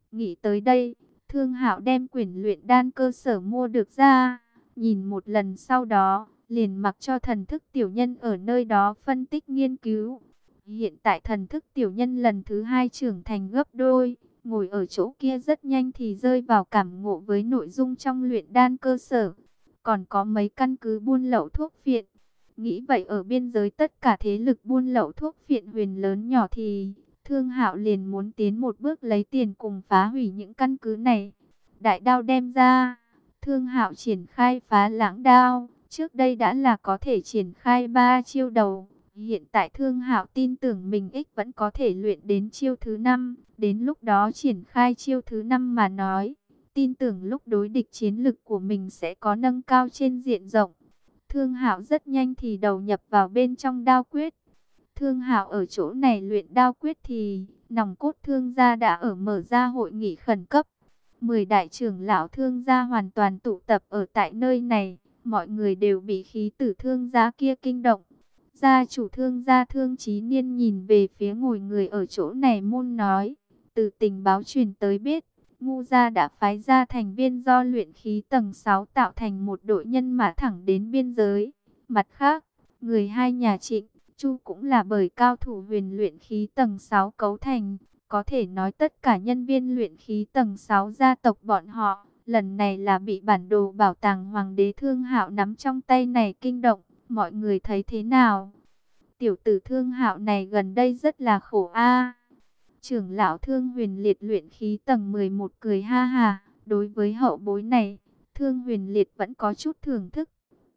Nghĩ tới đây, Thương Hạo đem quyển luyện đan cơ sở mua được ra, nhìn một lần sau đó, liền mặc cho thần thức tiểu nhân ở nơi đó phân tích nghiên cứu. Hiện tại thần thức tiểu nhân lần thứ hai trưởng thành gấp đôi, ngồi ở chỗ kia rất nhanh thì rơi vào cảm ngộ với nội dung trong luyện đan cơ sở. Còn có mấy căn cứ buôn lậu thuốc phiện. Nghĩ vậy ở biên giới tất cả thế lực buôn lậu thuốc phiện huyền lớn nhỏ thì Thương Hạo liền muốn tiến một bước lấy tiền cùng phá hủy những căn cứ này. Đại đao đem ra, Thương Hạo triển khai phá lãng đao, trước đây đã là có thể triển khai 3 chiêu đầu. Hiện tại Thương Hạo tin tưởng mình vẫn có thể luyện đến chiêu thứ 5, đến lúc đó triển khai chiêu thứ 5 mà nói, tin tưởng lúc đối địch chiến lực của mình sẽ có nâng cao trên diện rộng. Thương Hạo rất nhanh thì đầu nhập vào bên trong đao quyết. Thương Hạo ở chỗ này luyện đao quyết thì nòng cốt Thương gia đã ở mở ra hội nghị khẩn cấp. 10 đại trưởng lão Thương gia hoàn toàn tụ tập ở tại nơi này, mọi người đều bị khí tử Thương gia kia kinh động. Gia chủ Thương gia Thương Chí Niên nhìn về phía ngồi người ở chỗ này môn nói, từ tình báo truyền tới biết, Ngu gia đã phái ra thành viên do luyện khí tầng 6 tạo thành một đội nhân mã thẳng đến biên giới. Mặt khác, người hai nhà Trịnh, Chu cũng là bởi cao thủ huyền luyện khí tầng 6 cấu thành. Có thể nói tất cả nhân viên luyện khí tầng 6 gia tộc bọn họ, lần này là bị bản đồ bảo tàng Hoàng đế Thương Hạo nắm trong tay này kinh động. Mọi người thấy thế nào? Tiểu tử Thương Hạo này gần đây rất là khổ a. Trưởng lão Thương Huyền Liệt luyện khí tầng 11 cười ha ha, đối với hậu bối này, Thương Huyền Liệt vẫn có chút thưởng thức.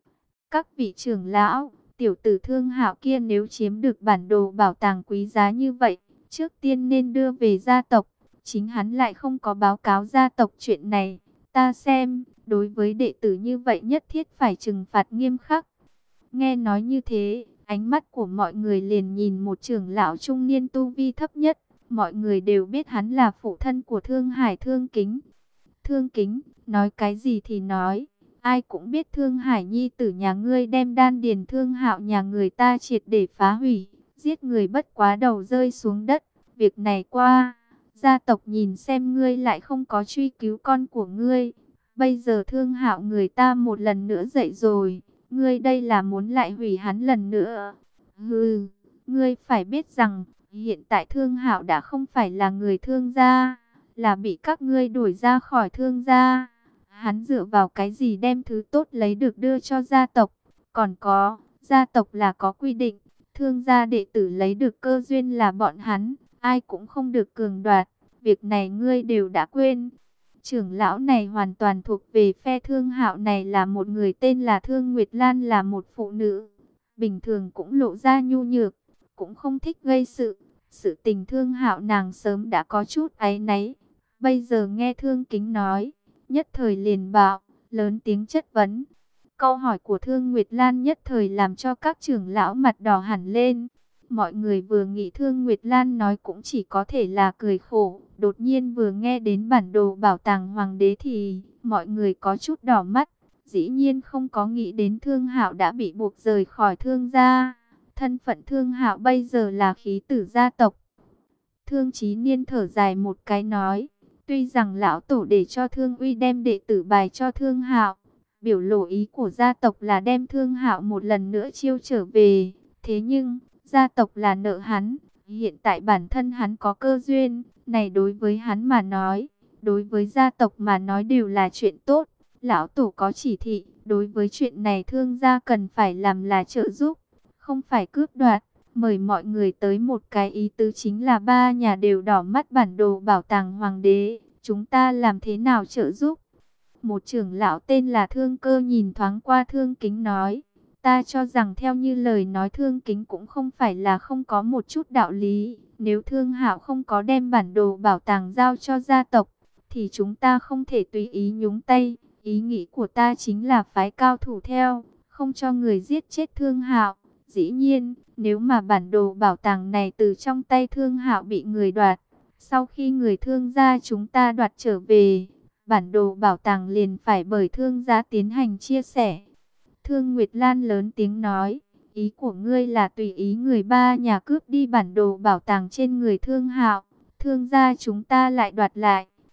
Các vị trưởng lão, tiểu tử Thương Hạo kia nếu chiếm được bản đồ bảo tàng quý giá như vậy, trước tiên nên đưa về gia tộc, chính hắn lại không có báo cáo gia tộc chuyện này, ta xem, đối với đệ tử như vậy nhất thiết phải trừng phạt nghiêm khắc. Nghe nói như thế, ánh mắt của mọi người liền nhìn một trưởng lão trung niên tu vi thấp nhất. Mọi người đều biết hắn là phụ thân của Thương Hải Thương Kính. Thương Kính, nói cái gì thì nói. Ai cũng biết Thương Hải nhi tử nhà ngươi đem đan điền Thương Hạo nhà người ta triệt để phá hủy. Giết người bất quá đầu rơi xuống đất. Việc này qua, gia tộc nhìn xem ngươi lại không có truy cứu con của ngươi. Bây giờ Thương Hạo người ta một lần nữa dậy rồi. Ngươi đây là muốn lại hủy hắn lần nữa. Hừ, ngươi phải biết rằng hiện tại Thương Hạo đã không phải là người Thương gia, là bị các ngươi đuổi ra khỏi Thương gia. Hắn dựa vào cái gì đem thứ tốt lấy được đưa cho gia tộc? Còn có, gia tộc là có quy định, Thương gia đệ tử lấy được cơ duyên là bọn hắn, ai cũng không được cường đoạt. Việc này ngươi đều đã quên. Trưởng lão này hoàn toàn thuộc về phe Thương Hạo này, là một người tên là Thương Nguyệt Lan, là một phụ nữ. Bình thường cũng lộ ra nhu nhược, cũng không thích gây sự. Sự tình Thương Hạo nàng sớm đã có chút áy náy. Bây giờ nghe Thương Kính nói, nhất thời liền bạo, lớn tiếng chất vấn. Câu hỏi của Thương Nguyệt Lan nhất thời làm cho các trưởng lão mặt đỏ hẳn lên. Mọi người vừa nghĩ Thương Nguyệt Lan nói cũng chỉ có thể là cười khổ. Đột nhiên vừa nghe đến bản đồ bảo tàng Hoàng đế thì mọi người có chút đỏ mắt. Dĩ nhiên không có nghĩ đến Thương Hạo đã bị buộc rời khỏi Thương gia. Thân phận Thương Hạo bây giờ là khí tử gia tộc. Thương Chí Niên thở dài một cái nói, tuy rằng lão tổ để cho Thương Uy đem đệ tử bài cho Thương Hạo, biểu lộ ý của gia tộc là đem Thương Hạo một lần nữa chiêu trở về, thế nhưng gia tộc là nợ hắn, hiện tại bản thân hắn có cơ duyên, này đối với hắn mà nói, đối với gia tộc mà nói đều là chuyện tốt. Lão tổ có chỉ thị, đối với chuyện này Thương gia cần phải làm là trợ giúp, không phải cướp đoạt. Mời mọi người tới một cái ý tứ chính là ba nhà đều đỏ mắt bản đồ bảo tàng Hoàng đế, chúng ta làm thế nào trợ giúp? Một trưởng lão tên là Thương Cơ nhìn thoáng qua Thương Kính nói, ta cho rằng theo như lời nói Thương Kính cũng không phải là không có một chút đạo lý. Nếu Thương Hạo không có đem bản đồ bảo tàng giao cho gia tộc, thì chúng ta không thể tùy ý nhúng tay. Ý nghĩ của ta chính là phái cao thủ theo, không cho người giết chết Thương Hạo. Dĩ nhiên, nếu mà bản đồ bảo tàng này từ trong tay Thương Hạo bị người đoạt, sau khi người Thương gia chúng ta đoạt trở về, bản đồ bảo tàng liền phải bởi Thương gia tiến hành chia sẻ. Thương Nguyệt Lan lớn tiếng nói, ý của ngươi là tùy ý người ba nhà cướp đi bản đồ bảo tàng trên người Thương Hạo, Thương gia chúng ta lại đoạt lại.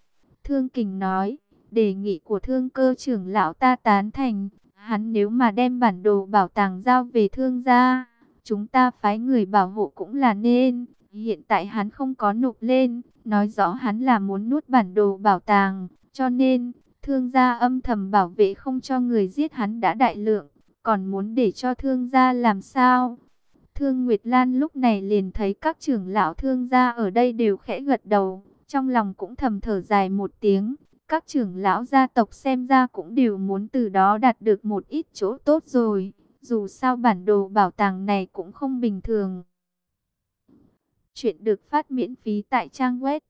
Thương Kình nói, đề nghị của Thương Cơ trưởng lão ta tán thành. Hắn nếu mà đem bản đồ bảo tàng giao về Thương gia, chúng ta phái người bảo hộ cũng là nên. Hiện tại hắn không có nộp lên, nói rõ hắn là muốn nuốt bản đồ bảo tàng, cho nên Thương gia âm thầm bảo vệ không cho người giết hắn đã đại lượng, còn muốn để cho Thương gia làm sao? Thương Nguyệt Lan lúc này liền thấy các trưởng lão Thương gia ở đây đều khẽ gật đầu, trong lòng cũng thầm thở dài một tiếng. Các trưởng lão gia tộc xem ra cũng đều muốn từ đó đạt được một ít chỗ tốt rồi. Dù sao bản đồ bảo tàng này cũng không bình thường. Chuyện được phát miễn phí tại trang web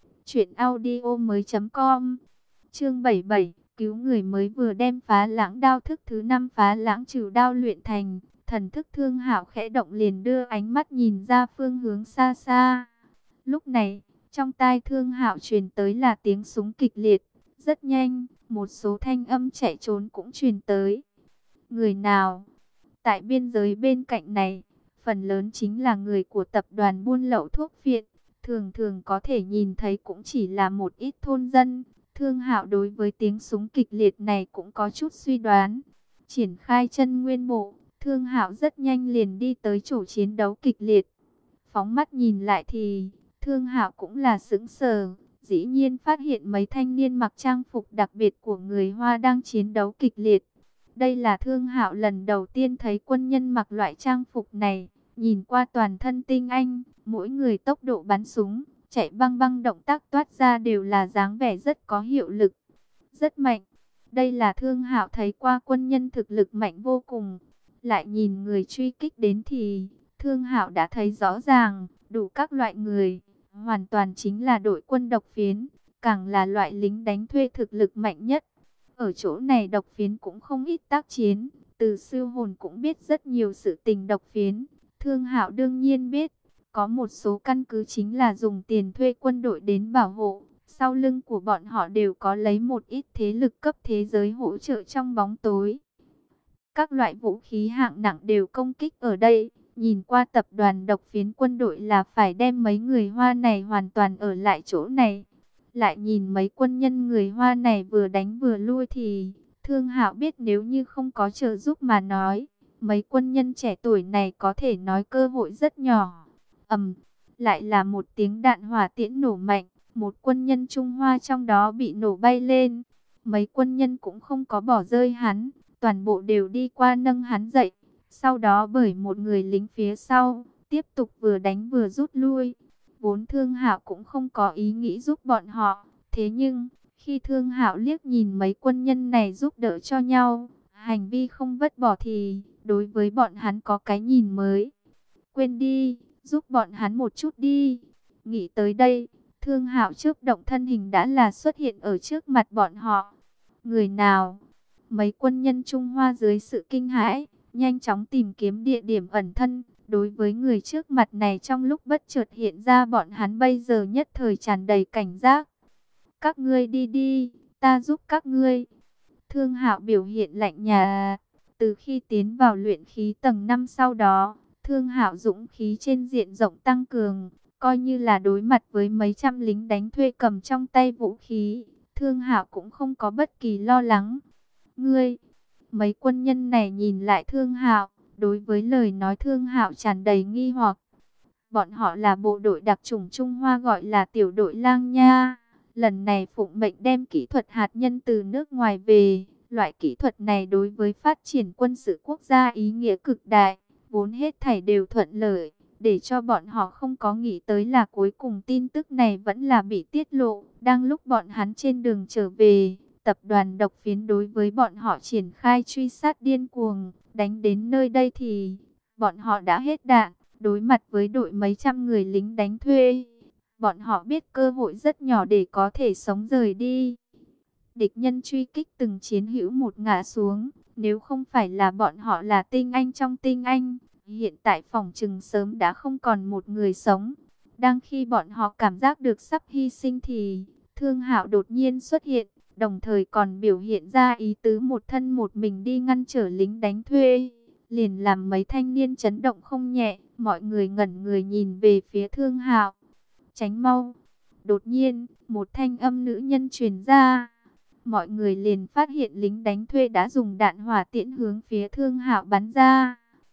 truyệnaudiomoi.com. Chương 77, cứu người mới vừa đem Phá Lãng Đao thức thứ 5 Phá Lãng Trừ Đao luyện thành, thần thức Thương Hạo khẽ động liền đưa ánh mắt nhìn ra phương hướng xa xa. Lúc này, trong tai Thương Hạo truyền tới là tiếng súng kịch liệt, rất nhanh, một số thanh âm chạy trốn cũng truyền tới. Người nào? Tại biên giới bên cạnh này, phần lớn chính là người của tập đoàn buôn lậu thuốc phiện, thường thường có thể nhìn thấy cũng chỉ là một ít thôn dân. Thương Hạo đối với tiếng súng kịch liệt này cũng có chút suy đoán. Triển khai chân nguyên bộ, Thương Hạo rất nhanh liền đi tới chỗ chiến đấu kịch liệt. Phóng mắt nhìn lại thì Thương Hạo cũng là sững sờ, dĩ nhiên phát hiện mấy thanh niên mặc trang phục đặc biệt của người Hoa đang chiến đấu kịch liệt. Đây là Thương Hạo lần đầu tiên thấy quân nhân mặc loại trang phục này, nhìn qua toàn thân tinh anh, mỗi người tốc độ bắn súng, chạy băng băng động tác toát ra đều là dáng vẻ rất có hiệu lực, rất mạnh. Đây là Thương Hạo thấy qua quân nhân thực lực mạnh vô cùng. Lại nhìn người truy kích đến thì Thương Hạo đã thấy rõ ràng, đủ các loại người, hoàn toàn chính là đội quân độc phiến, càng là loại lính đánh thuê thực lực mạnh nhất. Ở chỗ này độc phiến cũng không ít tác chiến, từ sư hồn cũng biết rất nhiều sự tình độc phiến. Thương Hạo đương nhiên biết, có một số căn cứ chính là dùng tiền thuê quân đội đến bảo hộ, sau lưng của bọn họ đều có lấy một ít thế lực cấp thế giới hỗ trợ trong bóng tối. Các loại vũ khí hạng nặng đều công kích ở đây. Nhìn qua tập đoàn độc phiến quân đội là phải đem mấy người Hoa này hoàn toàn ở lại chỗ này. Lại nhìn mấy quân nhân người Hoa này vừa đánh vừa lui thì Thương Hạo biết nếu như không có trợ giúp mà nói, mấy quân nhân trẻ tuổi này có thể nói cơ hội rất nhỏ. Lại là một tiếng đạn hỏa tiễn nổ mạnh, một quân nhân Trung Hoa trong đó bị nổ bay lên. Mấy quân nhân cũng không có bỏ rơi hắn, toàn bộ đều đi qua nâng hắn dậy. Sau đó bởi một người lính phía sau, tiếp tục vừa đánh vừa rút lui. Vốn Thương Hạo cũng không có ý nghĩ giúp bọn họ. Thế nhưng, khi Thương Hạo liếc nhìn mấy quân nhân này giúp đỡ cho nhau, hành vi không vứt bỏ thì, đối với bọn hắn có cái nhìn mới. Quên đi, giúp bọn hắn một chút đi. Nghĩ tới đây, Thương Hạo chớp động thân hình đã là xuất hiện ở trước mặt bọn họ. Người nào? Mấy quân nhân Trung Hoa dưới sự kinh hãi, nhanh chóng tìm kiếm địa điểm ẩn thân. Đối với người trước mặt này trong lúc bất chợt hiện ra bọn hắn bây giờ nhất thời tràn đầy cảnh giác. Các ngươi đi đi, ta giúp các ngươi. Thương Hạo biểu hiện lạnh nhạt. Từ khi tiến vào luyện khí tầng 5 sau đó, Thương Hạo dũng khí trên diện rộng tăng cường. Coi như là đối mặt với mấy trăm lính đánh thuê cầm trong tay vũ khí, Thương Hạo cũng không có bất kỳ lo lắng. Ngươi, mấy quân nhân này nhìn lại Thương Hạo, đối với lời nói Thương Hạo tràn đầy nghi hoặc. Bọn họ là bộ đội đặc chủng Trung Hoa gọi là tiểu đội Lang Nha. Lần này phụng mệnh đem kỹ thuật hạt nhân từ nước ngoài về. Loại kỹ thuật này đối với phát triển quân sự quốc gia ý nghĩa cực đại. Vốn hết thảy đều thuận lợi. Để cho bọn họ không có nghĩ tới là cuối cùng tin tức này vẫn là bị tiết lộ. Đang lúc bọn hắn trên đường trở về, tập đoàn độc phiến đối với bọn họ triển khai truy sát điên cuồng. Đánh đến nơi đây thì bọn họ đã hết đạn. Đối mặt với đội mấy trăm người lính đánh thuê, bọn họ biết cơ hội rất nhỏ để có thể sống rời đi. Địch nhân truy kích từng chiến hữu một ngã xuống. Nếu không phải là bọn họ là tinh anh trong tinh anh, hiện tại phòng trừng sớm đã không còn một người sống. Đang khi bọn họ cảm giác được sắp hy sinh thì Thương Hạo đột nhiên xuất hiện, đồng thời còn biểu hiện ra ý tứ một thân một mình đi ngăn trở lính đánh thuê. Liền làm mấy thanh niên chấn động không nhẹ, mọi người ngẩn người nhìn về phía Thương Hạo. Tránh mau! Đột nhiên, một thanh âm nữ nhân truyền ra. Mọi người liền phát hiện lính đánh thuê đã dùng đạn hỏa tiễn hướng phía Thương Hạo bắn ra.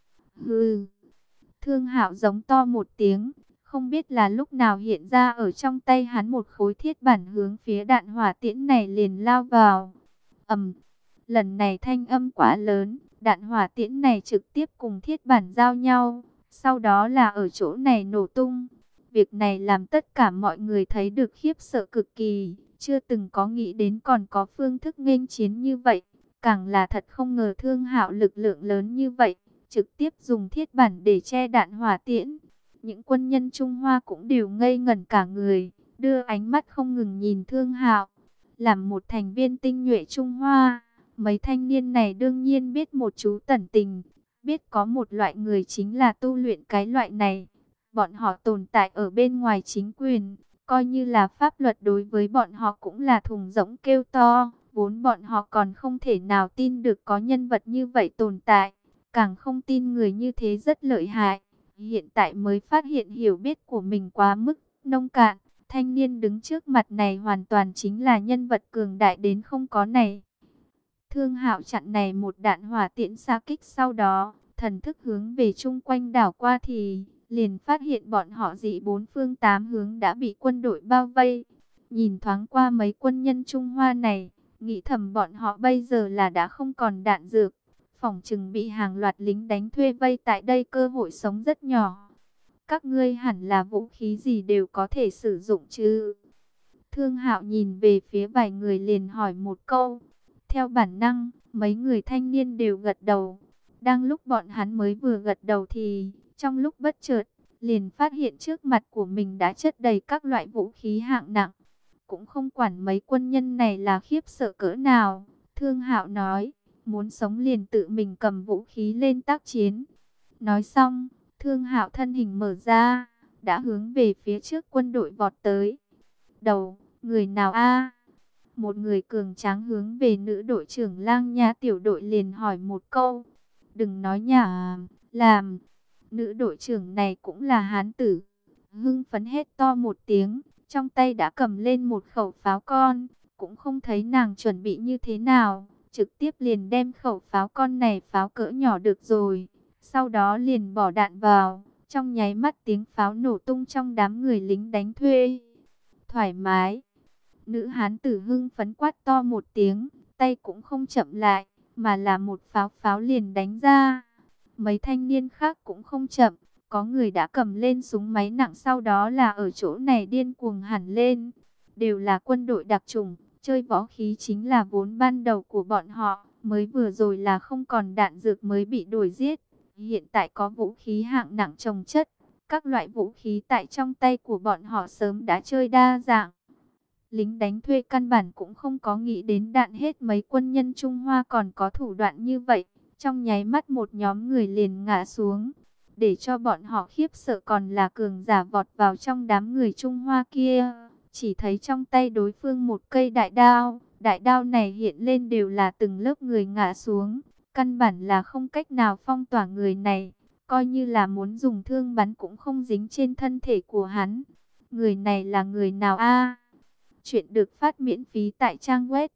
Hừ! Thương Hạo giống to một tiếng, không biết là lúc nào hiện ra ở trong tay hắn một khối thiết bản hướng phía đạn hỏa tiễn này liền lao vào. Ầm! Lần này thanh âm quá lớn, đạn hỏa tiễn này trực tiếp cùng thiết bản giao nhau, sau đó là ở chỗ này nổ tung. Việc này làm tất cả mọi người thấy được khiếp sợ cực kỳ, chưa từng có nghĩ đến còn có phương thức nghênh chiến như vậy, càng là thật không ngờ Thương Hạo lực lượng lớn như vậy, trực tiếp dùng thiết bản để che đạn hỏa tiễn. Những quân nhân Trung Hoa cũng đều ngây ngẩn cả người, đưa ánh mắt không ngừng nhìn Thương Hạo. Làm một thành viên tinh nhuệ Trung Hoa, mấy thanh niên này đương nhiên biết một chú tẩn tình, biết có một loại người chính là tu luyện cái loại này. Bọn họ tồn tại ở bên ngoài chính quyền, coi như là pháp luật đối với bọn họ cũng là thùng rỗng kêu to. Vốn bọn họ còn không thể nào tin được có nhân vật như vậy tồn tại, càng không tin người như thế rất lợi hại. Hiện tại mới phát hiện hiểu biết của mình quá mức nông cạn. Thanh niên đứng trước mặt này hoàn toàn chính là nhân vật cường đại đến không có này. Thương Hạo chặn này một đạn hỏa tiễn xa kích, sau đó thần thức hướng về chung quanh đảo qua thì liền phát hiện bọn họ dị bốn phương tám hướng đã bị quân đội bao vây. Nhìn thoáng qua mấy quân nhân Trung Hoa này, nghĩ thầm bọn họ bây giờ là đã không còn đạn dược, phỏng chừng bị hàng loạt lính đánh thuê vây tại đây, cơ hội sống rất nhỏ. Các ngươi hẳn là vũ khí gì đều có thể sử dụng chứ? Thương Hạo nhìn về phía vài người liền hỏi một câu. Theo bản năng, mấy người thanh niên đều gật đầu. Đang lúc bọn hắn mới vừa gật đầu thì, trong lúc bất chợt, liền phát hiện trước mặt của mình đã chất đầy các loại vũ khí hạng nặng. Cũng không quản mấy quân nhân này là khiếp sợ cỡ nào, Thương Hạo nói, muốn sống liền tự mình cầm vũ khí lên tác chiến. Nói xong, Thương Hạo thân hình mở ra, đã hướng về phía trước quân đội vọt tới. Đầu, người nào a? Một người cường tráng hướng về nữ đội trưởng Lang Nha tiểu đội liền hỏi một câu. Đừng nói nhảm, làm. Nữ đội trưởng này cũng là hán tử. Hưng phấn hét to một tiếng, trong tay đã cầm lên một khẩu pháo con. Cũng không thấy nàng chuẩn bị như thế nào, trực tiếp liền đem khẩu pháo con này pháo cỡ nhỏ được rồi. Sau đó liền bỏ đạn vào, trong nháy mắt tiếng pháo nổ tung trong đám người lính đánh thuê. Thoải mái. Nữ hán tử hưng phấn quát to một tiếng, tay cũng không chậm lại, mà là một pháo pháo liền đánh ra. Mấy thanh niên khác cũng không chậm, có người đã cầm lên súng máy nặng, sau đó là ở chỗ này điên cuồng hẳn lên. Đều là quân đội đặc chủng, chơi võ khí chính là vốn ban đầu của bọn họ, mới vừa rồi là không còn đạn dược mới bị đuổi giết. Hiện tại có vũ khí hạng nặng chồng chất, các loại vũ khí tại trong tay của bọn họ sớm đã chơi đa dạng. Lính đánh thuê căn bản cũng không có nghĩ đến đạn hết mấy quân nhân Trung Hoa còn có thủ đoạn như vậy. Trong nháy mắt một nhóm người liền ngã xuống. Để cho bọn họ khiếp sợ còn là cường giả vọt vào trong đám người Trung Hoa kia. Chỉ thấy trong tay đối phương một cây đại đao. Đại đao này hiện lên đều là từng lớp người ngã xuống. Căn bản là không cách nào phong tỏa người này. Coi như là muốn dùng thương bắn cũng không dính trên thân thể của hắn. Người này là người nào a? Chuyện được phát miễn phí tại trang web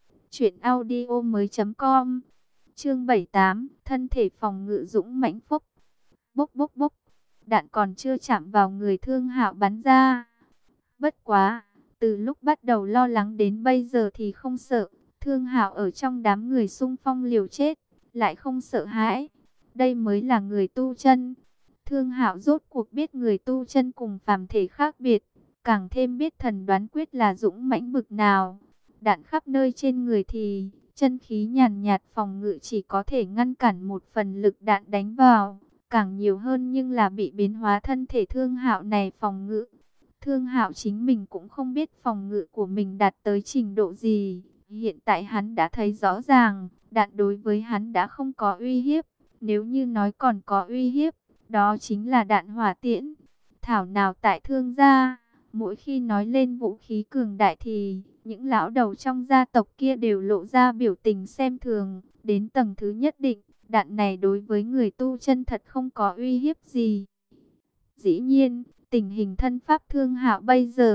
truyệnaudiomoi.com. Chương 78, thân thể phòng ngự dũng mãnh phốc. Bốc bốc bốc. Đạn còn chưa chạm vào người Thương Hạo bắn ra. Bất quá, từ lúc bắt đầu lo lắng đến bây giờ thì không sợ. Thương Hạo ở trong đám người xung phong liều chết, lại không sợ hãi. Đây mới là người tu chân. Thương Hạo rốt cuộc biết người tu chân cùng phàm thể khác biệt, càng thêm biết thần đoán quyết là dũng mãnh bực nào. Đạn khắp nơi trên người thì chân khí nhàn nhạt phòng ngự chỉ có thể ngăn cản một phần lực đạn đánh vào, càng nhiều hơn nhưng là bị biến hóa thân thể Thương Hạo này phòng ngự. Thương Hạo chính mình cũng không biết phòng ngự của mình đạt tới trình độ gì. Hiện tại hắn đã thấy rõ ràng, đạn đối với hắn đã không có uy hiếp. Nếu như nói còn có uy hiếp, đó chính là đạn hỏa tiễn. Thảo nào tại Thương gia, mỗi khi nói lên vũ khí cường đại thì những lão đầu trong gia tộc kia đều lộ ra biểu tình xem thường. Đến tầng thứ nhất định, đạn này đối với người tu chân thật không có uy hiếp gì. Dĩ nhiên, tình hình thân pháp Thương Hạo bây giờ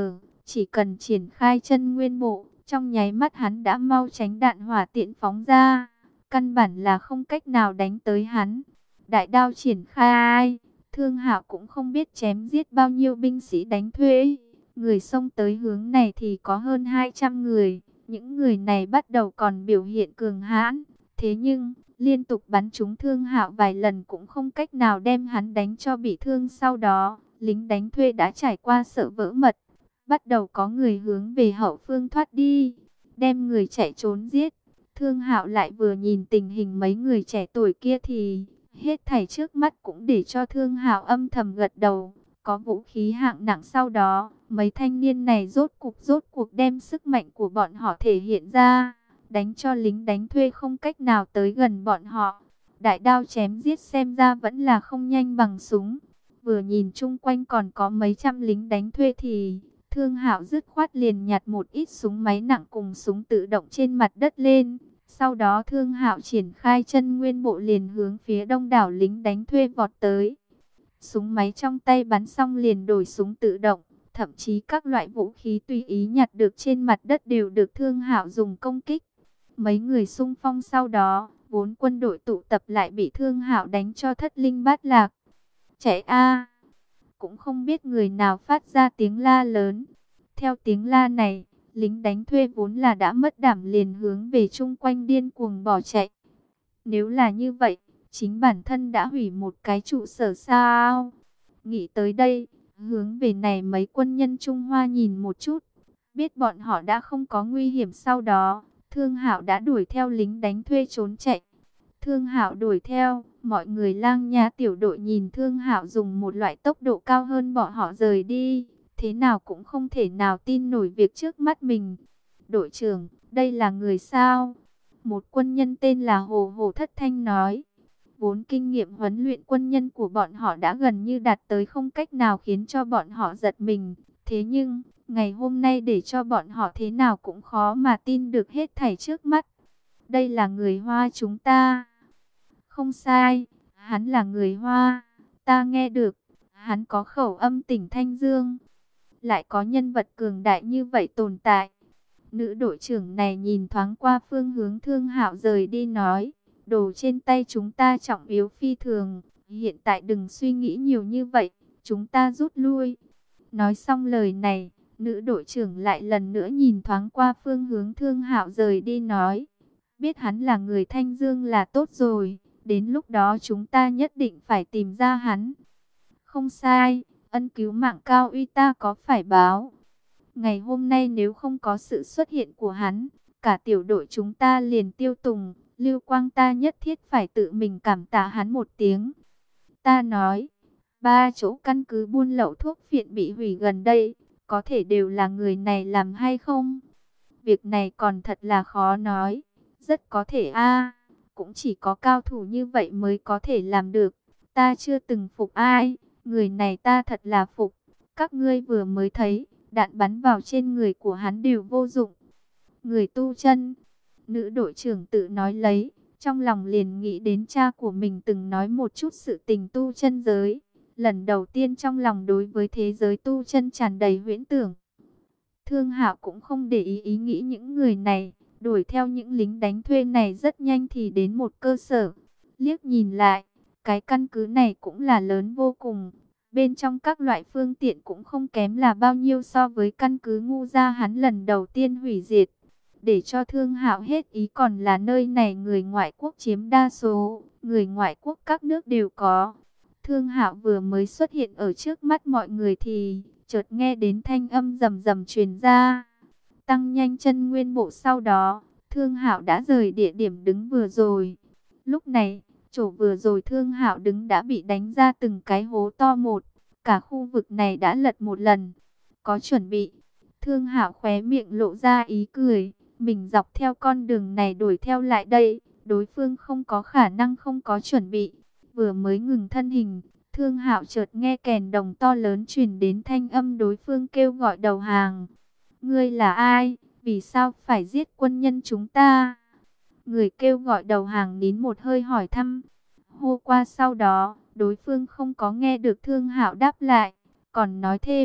Chỉ cần triển khai chân nguyên bộ, trong nháy mắt hắn đã mau tránh đạn hỏa tiễn phóng ra. Căn bản là không cách nào đánh tới hắn. Đại đao triển khai, Thương Hạo cũng không biết chém giết bao nhiêu binh sĩ đánh thuê. Người xông tới hướng này thì có hơn 200 người. Những người này bắt đầu còn biểu hiện cường hãn. Thế nhưng, liên tục bắn trúng Thương Hạo vài lần cũng không cách nào đem hắn đánh cho bị thương. Sau đó, lính đánh thuê đã trải qua sợ vỡ mật. Bắt đầu có người hướng về hậu phương thoát đi, đem người chạy trốn giết. Thương Hạo lại vừa nhìn tình hình mấy người trẻ tuổi kia thì hết thảy trước mắt cũng để cho Thương Hạo âm thầm gật đầu. Có vũ khí hạng nặng, sau đó mấy thanh niên này rốt cuộc đem sức mạnh của bọn họ thể hiện ra, đánh cho lính đánh thuê không cách nào tới gần bọn họ. Đại đao chém giết xem ra vẫn là không nhanh bằng súng. Vừa nhìn chung quanh còn có mấy trăm lính đánh thuê thì Thương Hạo dứt khoát liền nhặt một ít súng máy nặng cùng súng tự động trên mặt đất lên. Sau đó Thương Hạo triển khai chân nguyên bộ liền hướng phía đông đảo lính đánh thuê vọt tới. Súng máy trong tay bắn xong liền đổi súng tự động, thậm chí các loại vũ khí tùy ý nhặt được trên mặt đất đều được Thương Hạo dùng công kích. Mấy người xung phong sau đó, vốn quân đội tụ tập lại bị Thương Hạo đánh cho thất linh bát lạc. Chạy a! Cũng không biết người nào phát ra tiếng la lớn. Theo tiếng la này, lính đánh thuê vốn là đã mất đảm liền hướng về chung quanh điên cuồng bỏ chạy. Nếu là như vậy, chính bản thân đã hủy một cái trụ sở sao? Nghĩ tới đây, hướng về này mấy quân nhân Trung Hoa nhìn một chút, biết bọn họ đã không có nguy hiểm. Sau đó, Thương Hạo đã đuổi theo lính đánh thuê trốn chạy. Thương Hạo đuổi theo, mọi người Lang Nha tiểu đội nhìn Thương Hạo dùng một loại tốc độ cao hơn bọn họ rời đi, thế nào cũng không thể nào tin nổi việc trước mắt mình. Đội trưởng, đây là người sao? Một quân nhân tên là Hồ Hồ Thất Thanh nói. Vốn kinh nghiệm huấn luyện quân nhân của bọn họ đã gần như đạt tới không cách nào khiến cho bọn họ giật mình. Thế nhưng, ngày hôm nay để cho bọn họ thế nào cũng khó mà tin được hết thảy trước mắt. Đây là người Hoa chúng ta. Không sai, hắn là người Hoa. Ta nghe được, hắn có khẩu âm tỉnh Thanh Dương. Lại có nhân vật cường đại như vậy tồn tại. Nữ đội trưởng này nhìn thoáng qua phương hướng Thương Hạo rời đi nói. Đồ trên tay chúng ta trọng yếu phi thường. Hiện tại đừng suy nghĩ nhiều như vậy. Chúng ta rút lui. Nói xong lời này, nữ đội trưởng lại lần nữa nhìn thoáng qua phương hướng Thương Hạo rời đi nói. Biết hắn là người Thanh Dương là tốt rồi. Đến lúc đó chúng ta nhất định phải tìm ra hắn. Không sai, ân cứu mạng cao uy ta có phải báo. Ngày hôm nay nếu không có sự xuất hiện của hắn, cả tiểu đội chúng ta liền tiêu tùng. Lưu Quang ta nhất thiết phải tự mình cảm tạ hắn một tiếng. Ta nói, 3 chỗ căn cứ buôn lậu thuốc phiện bị hủy gần đây, có thể đều là người này làm hay không? Việc này còn thật là khó nói. Rất có thể cũng chỉ có cao thủ như vậy mới có thể làm được. Ta chưa từng phục ai, người này ta thật là phục. Các ngươi vừa mới thấy, đạn bắn vào trên người của hắn đều vô dụng. Người tu chân, nữ đội trưởng tự nói lấy, trong lòng liền nghĩ đến cha của mình từng nói một chút sự tình tu chân giới. Lần đầu tiên trong lòng đối với thế giới tu chân tràn đầy huyễn tưởng. Thương Hạo cũng không để ý nghĩ những người này, đuổi theo những lính đánh thuê này rất nhanh thì đến một cơ sở. Liếc nhìn lại, cái căn cứ này cũng là lớn vô cùng. Bên trong các loại phương tiện cũng không kém là bao nhiêu so với căn cứ ngu gia hắn lần đầu tiên hủy diệt. Để cho Thương Hạo hết ý còn là nơi này người ngoại quốc chiếm đa số, người ngoại quốc các nước đều có. Thương Hạo vừa mới xuất hiện ở trước mắt mọi người thì chợt nghe đến thanh âm rầm rầm truyền ra. Tăng nhanh chân nguyên bộ, sau đó Thương Hạo đã rời địa điểm đứng vừa rồi. Lúc này, chỗ vừa rồi Thương Hạo đứng đã bị đánh ra từng cái hố to một. Cả khu vực này đã lật một lần. Có chuẩn bị. Thương Hạo khóe miệng lộ ra ý cười. Mình dọc theo con đường này đuổi theo lại đây. Đối phương không có khả năng không có chuẩn bị. Vừa mới ngừng thân hình, Thương Hạo chợt nghe kèn đồng to lớn truyền đến thanh âm đối phương kêu gọi đầu hàng. Ngươi là ai? Vì sao phải giết quân nhân chúng ta? Người kêu gọi đầu hàng nín một hơi hỏi thăm. Hô qua sau đó, đối phương không có nghe được Thương Hạo đáp lại, còn nói thêm,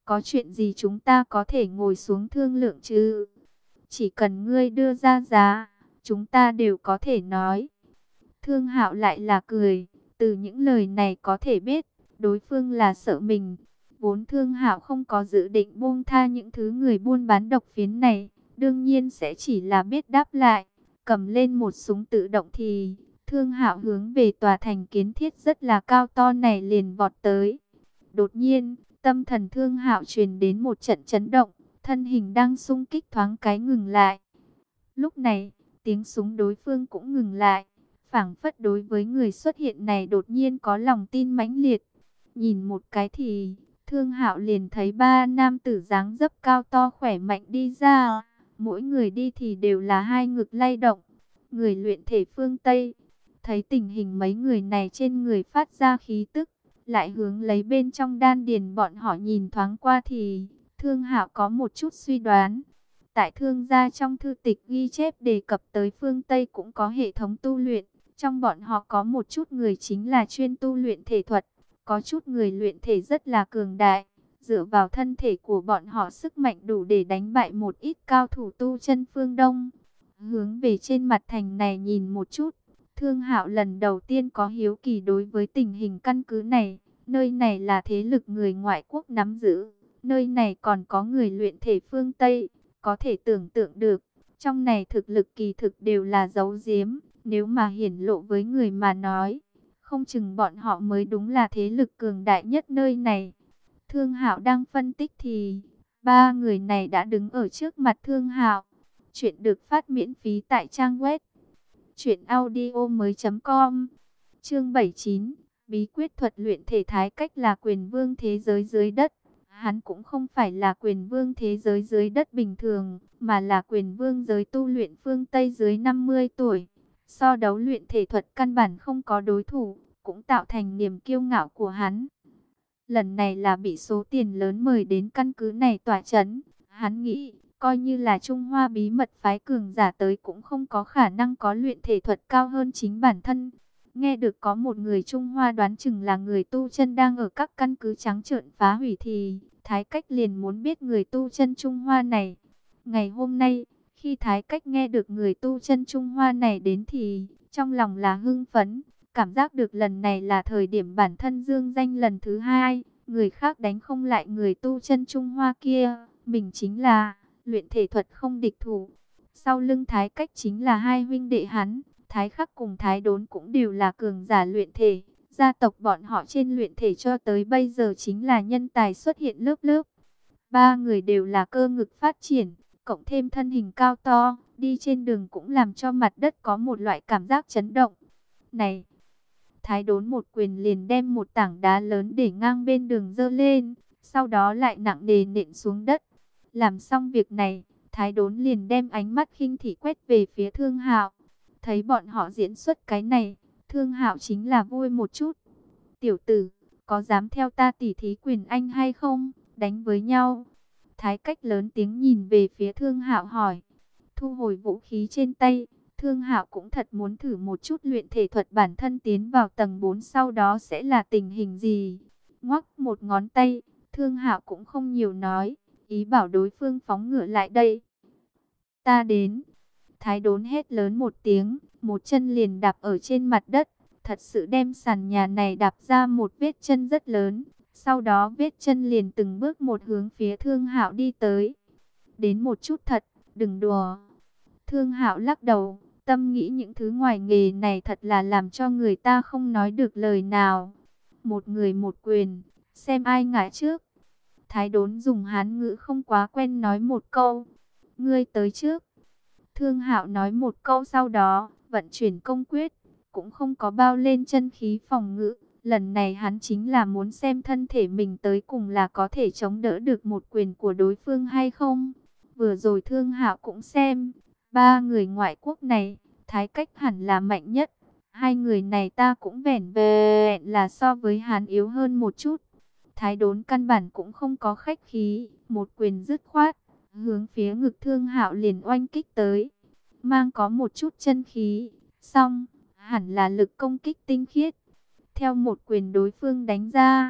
có chuyện gì chúng ta có thể ngồi xuống thương lượng chứ? Chỉ cần ngươi đưa ra giá, chúng ta đều có thể nói. Thương Hạo lại là cười, từ những lời này có thể biết, đối phương là sợ mình. Vốn Thương Hạo không có dự định buông tha những thứ người buôn bán độc phiến này, đương nhiên sẽ chỉ là biết đáp lại. Cầm lên một súng tự động thì Thương Hạo hướng về tòa thành kiến thiết rất là cao to này liền vọt tới. Đột nhiên, tâm thần Thương Hạo truyền đến một trận chấn động, thân hình đang xung kích thoáng cái ngừng lại. Lúc này, tiếng súng đối phương cũng ngừng lại, phảng phất đối với người xuất hiện này đột nhiên có lòng tin mãnh liệt. Nhìn một cái thì Thương Hạo liền thấy ba nam tử dáng dấp cao to khỏe mạnh đi ra, mỗi người đi thì đều là hai ngực lay động. Người luyện thể phương Tây, thấy tình hình mấy người này trên người phát ra khí tức, lại hướng lấy bên trong đan điền bọn họ nhìn thoáng qua thì Thương Hạo có một chút suy đoán. Tại Thương gia trong thư tịch ghi chép đề cập tới phương Tây cũng có hệ thống tu luyện, trong bọn họ có một chút người chính là chuyên tu luyện thể thuật, có chút người luyện thể rất là cường đại, dựa vào thân thể của bọn họ sức mạnh đủ để đánh bại một ít cao thủ tu chân phương Đông. Hướng về trên mặt thành này nhìn một chút, Thương Hạo lần đầu tiên có hiếu kỳ đối với tình hình căn cứ này. Nơi này là thế lực người ngoại quốc nắm giữ, nơi này còn có người luyện thể phương Tây, có thể tưởng tượng được, trong này thực lực kỳ thực đều là giấu giếm, nếu mà hiển lộ với người mà nói, không chừng bọn họ mới đúng là thế lực cường đại nhất nơi này. Thương Hạo đang phân tích thì ba người này đã đứng ở trước mặt Thương Hạo. Chuyện được phát miễn phí tại trang web truyệnaudiomoi.com. Chương 79, bí quyết thuật luyện thể Thái Cách là quyền vương thế giới dưới đất. Hắn cũng không phải là quyền vương thế giới dưới đất bình thường, mà là quyền vương giới tu luyện phương Tây dưới 50 tuổi. So đấu luyện thể thuật căn bản không có đối thủ, cũng tạo thành niềm kiêu ngạo của hắn. Lần này là bị số tiền lớn mời đến căn cứ này tỏa chấn. Hắn nghĩ, coi như là Trung Hoa bí mật phái cường giả tới cũng không có khả năng có luyện thể thuật cao hơn chính bản thân. Nghe được có một người Trung Hoa đoán chừng là người tu chân đang ở các căn cứ trắng trợn phá hủy thì Thái Cách liền muốn biết người tu chân Trung Hoa này. Ngày hôm nay, khi Thái Cách nghe được người tu chân Trung Hoa này đến thì trong lòng là hưng phấn, cảm giác được lần này là thời điểm bản thân dương danh lần thứ hai, người khác đánh không lại người tu chân Trung Hoa kia, mình chính là luyện thể thuật không địch thủ. Sau lưng Thái Cách chính là hai huynh đệ hắn, Thái Khắc cùng Thái Đốn cũng đều là cường giả luyện thể. Gia tộc bọn họ trên luyện thể cho tới bây giờ chính là nhân tài xuất hiện lớp lớp. Ba người đều là cơ ngực phát triển, cộng thêm thân hình cao to, đi trên đường cũng làm cho mặt đất có một loại cảm giác chấn động. Này! Thái Đốn một quyền liền đem một tảng đá lớn để ngang bên đường giơ lên, sau đó lại nặng nề nện xuống đất. Làm xong việc này, Thái Đốn liền đem ánh mắt khinh thị quét về phía Thương Hạo. Thấy bọn họ diễn xuất cái này, Thương Hạo chính là vui một chút. Tiểu tử, có dám theo ta tỉ thí quyền anh hay không? Đánh với nhau. Thái Cách lớn tiếng nhìn về phía Thương Hạo hỏi. Thu hồi vũ khí trên tay, Thương Hạo cũng thật muốn thử một chút luyện thể thuật bản thân tiến vào tầng 4 sau đó sẽ là tình hình gì. Ngoắc một ngón tay, Thương Hạo cũng không nhiều nói, ý bảo đối phương phóng ngựa lại đây. Ta đến. Thái Đốn hét lớn một tiếng, một chân liền đạp ở trên mặt đất, thật sự đem sàn nhà này đạp ra một vết chân rất lớn. Sau đó vết chân liền từng bước một hướng phía Thương Hạo đi tới. Đến một chút thật, đừng đùa. Thương Hạo lắc đầu, tâm nghĩ những thứ ngoài nghề này thật là làm cho người ta không nói được lời nào. Một người một quyền, xem ai ngã trước. Thái Đốn dùng Hán ngữ không quá quen nói một câu. Ngươi tới trước. Thương Hạo nói một câu sau đó, vận chuyển công quyết, cũng không có bao lên chân khí phòng ngự. Lần này hắn chính là muốn xem thân thể mình tới cùng là có thể chống đỡ được một quyền của đối phương hay không. Vừa rồi Thương Hạo cũng xem, ba người ngoại quốc này, Thái Cách hẳn là mạnh nhất. Hai người này ta cũng vẻn vẹn là so với hắn yếu hơn một chút. Thái Đốn căn bản cũng không có khách khí, một quyền dứt khoát, hướng phía ngực Thương Hạo liền oanh kích tới. Mang có một chút chân khí, xong, hẳn là lực công kích tinh khiết. Theo một quyền đối phương đánh ra,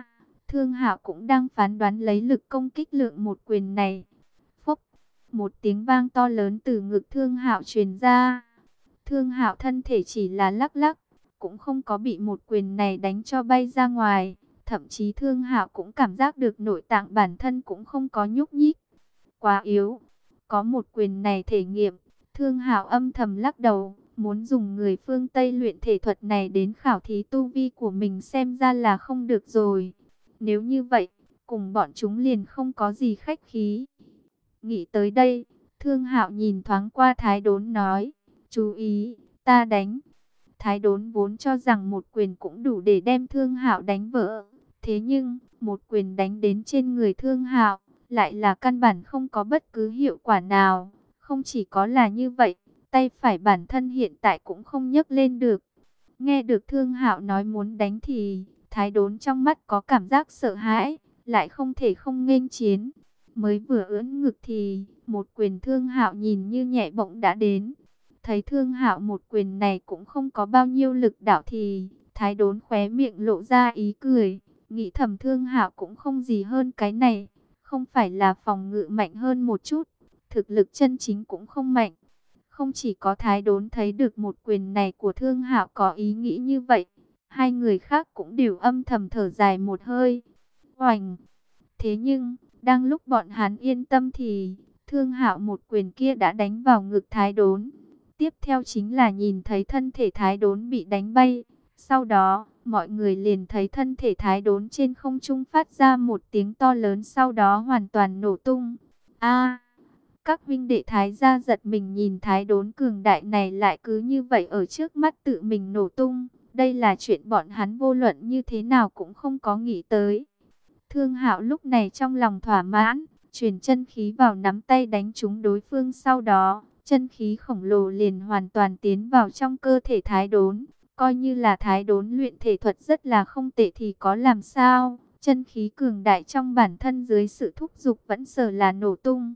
Thương Hạo cũng đang phán đoán lấy lực công kích lượng một quyền này. Phốc, một tiếng vang to lớn từ ngực Thương Hạo truyền ra. Thương Hạo thân thể chỉ là lắc lắc, cũng không có bị một quyền này đánh cho bay ra ngoài. Thậm chí Thương Hạo cũng cảm giác được nội tạng bản thân cũng không có nhúc nhích. Quá yếu. Có một quyền này thể nghiệm, Thương Hạo âm thầm lắc đầu, muốn dùng người phương Tây luyện thể thuật này đến khảo thí tu vi của mình xem ra là không được rồi. Nếu như vậy, cùng bọn chúng liền không có gì khách khí. Nghĩ tới đây, Thương Hạo nhìn thoáng qua Thái Đốn nói, chú ý, ta đánh. Thái Đốn vốn cho rằng một quyền cũng đủ để đem Thương Hạo đánh vỡ. Thế nhưng, một quyền đánh đến trên người Thương Hạo, lại là căn bản không có bất cứ hiệu quả nào. Không chỉ có là như vậy, tay phải bản thân hiện tại cũng không nhấc lên được. Nghe được Thương Hạo nói muốn đánh thì, Thái Đốn trong mắt có cảm giác sợ hãi, lại không thể không nghênh chiến. Mới vừa ưỡn ngực thì, một quyền Thương Hạo nhìn như nhẹ bỗng đã đến. Thấy Thương Hạo một quyền này cũng không có bao nhiêu lực đạo thì, Thái Đốn khóe miệng lộ ra ý cười, nghĩ thầm Thương Hạo cũng không gì hơn cái này, không phải là phòng ngự mạnh hơn một chút, thực lực chân chính cũng không mạnh. Không chỉ có Thái Đốn thấy được một quyền này của Thương Hạo có ý nghĩ như vậy, hai người khác cũng đều âm thầm thở dài một hơi. Oành! Thế nhưng, đang lúc bọn hắn yên tâm thì, Thương Hạo một quyền kia đã đánh vào ngực Thái Đốn. Tiếp theo chính là nhìn thấy thân thể Thái Đốn bị đánh bay. Sau đó, mọi người liền thấy thân thể Thái Đốn trên không trung phát ra một tiếng to lớn, sau đó hoàn toàn nổ tung. A! Các vinh đệ Thái gia giật mình nhìn Thái Đốn cường đại này lại cứ như vậy ở trước mắt tự mình nổ tung. Đây là chuyện bọn hắn vô luận như thế nào cũng không có nghĩ tới. Thương Hạo lúc này trong lòng thỏa mãn, truyền chân khí vào nắm tay đánh trúng đối phương, sau đó, chân khí khổng lồ liền hoàn toàn tiến vào trong cơ thể Thái Đốn. Coi như là Thái Đốn luyện thể thuật rất là không tệ thì có làm sao, chân khí cường đại trong bản thân dưới sự thúc giục vẫn sợ là nổ tung.